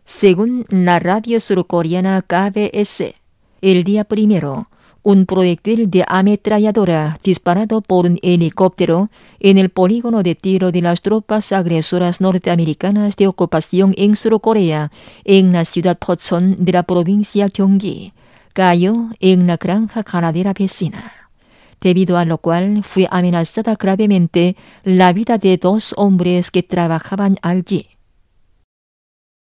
Según la radio surcoreana KBS, el día primero, un proyectil de ametralladora disparado por un helicóptero en el polígono de tiro de las tropas agresoras norteamericanas de ocupación en Surcorea, en la ciudad Pocheon de la provincia Gyeonggi, cayó en la granja ganadera vecina, debido a lo cual fue amenazada gravemente la vida de 2 hombres que trabajaban allí.